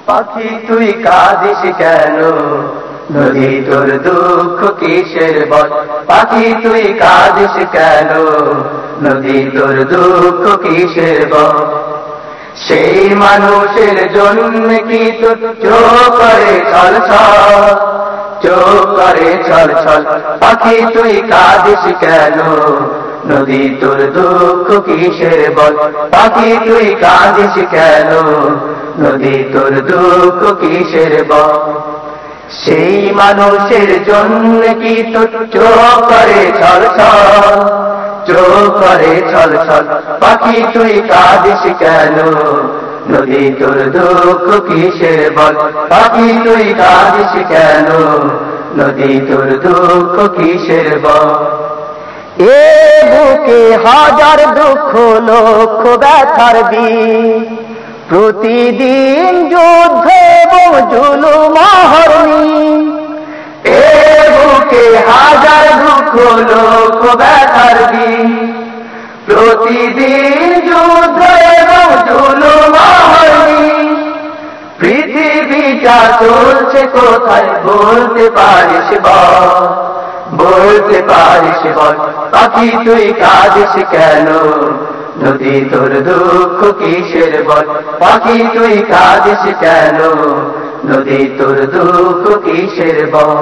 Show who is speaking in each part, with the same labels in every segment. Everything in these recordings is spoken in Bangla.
Speaker 1: পাখি তুই কাঁদিস কেন, নদী তোর দুঃখ কিসের বল, পাখি তুই কাঁদিস কেন, নদী তোর দুঃখ কিসের বল। সেই মানুষের জন্য কি তোর চোখ করে ছলছল, চোখ করে ছলছল, পাখি তুই কাঁদিস কেন, নদী তোর দুঃখ কিসের বল, পাখি তুই কাঁদিস কেন, নদী তোর দুঃখ কিসের বল। সেই মানুষের জন্য কি তোর চোখ করে ছলছল, চোখ করে ছলছল, পাখি তুই কাঁদিস কেন, নদী তোর দুঃখ কিসের বল, পাখি তুই কাঁদিস কেন, নদী তোর দুঃখ কিসের বল।
Speaker 2: এ বুকে হাজার দুঃখ লক্ষ ব্যথার দিন, প্রতিদিন যুদ্ধ এবং জুলুম অহর্নি।
Speaker 1: এ বুকে হাজার দুঃখ লক্ষ ব্যথার দিন, প্রতিদিন যুদ্ধ এবং জুলুম অহর্নি। পৃথিবীটা চলছে কোথায় বলতে পারিস বল, বলতে পারিস বল, পাখি তুই কাঁদিস কেন, নদী তোর দুঃখ কিসের বল, পাখি তুই কাঁদিস কেন, নদী তোর দুঃখ কিসের বল।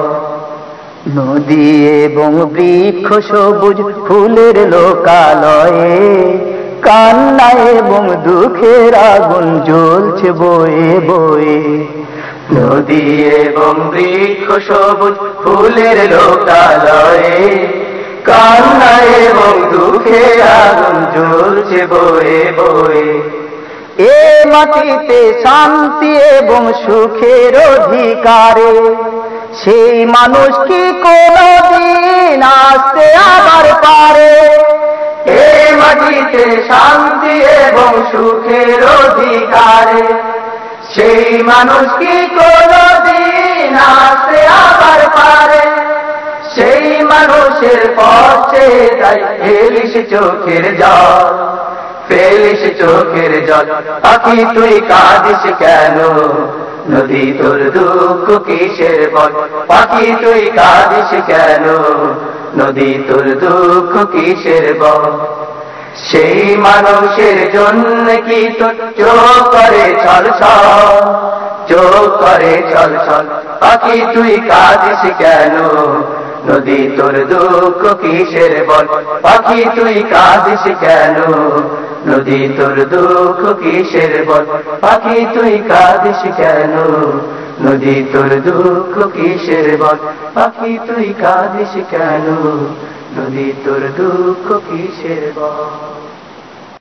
Speaker 2: নদী এবং বৃক্ষ সবুজ ফুলের লোকালয়ে, কান্না এবং দুঃখের আগুন জ্বলছে বয়ে বয়ে।
Speaker 1: নদী এবং বৃক্ষ সবুজ ফুলের লোকালয়ে, কান্না এবং দুঃখের আগুন জ্বলছে বয়ে বয়ে।
Speaker 2: এ মাটিতে শান্তি এবং সুখের অধিকারে, সেই মানুষ কি কোনদিন আসতে আবার পারে।
Speaker 1: এ মাটিতে শান্তি এবং সুখের অধিকারে, সেই মানুষ কি কোনদিন আসতে আবার পারে। সেই মানুষের পথে যাই ফেলিস চোখের জল, ফেলিস চোখের জল, পাখি তুই কাঁদিস কেন, নদী তোর দুঃখ কিসের বল, পাখি তুই কাঁদিস কেন, নদী তোর দুঃখ কিসের বল। সেই মানুষের জন্য কি তোর চোখ করে ছলছল, চোখ করে ছলছল, পাখি তুই কাঁদিস কেন, নদী তোর দুঃখ কিসের বল, পাখি তুই কাঁদিস কেন, নদী তোর দুঃখ কিসের বল, পাখি তুই কাঁদিস কেন, নদী তোর দুঃখ কিসের বল, পাখি তুই কাঁদিস কেন, নদী তোর দুঃখ কিসের বল।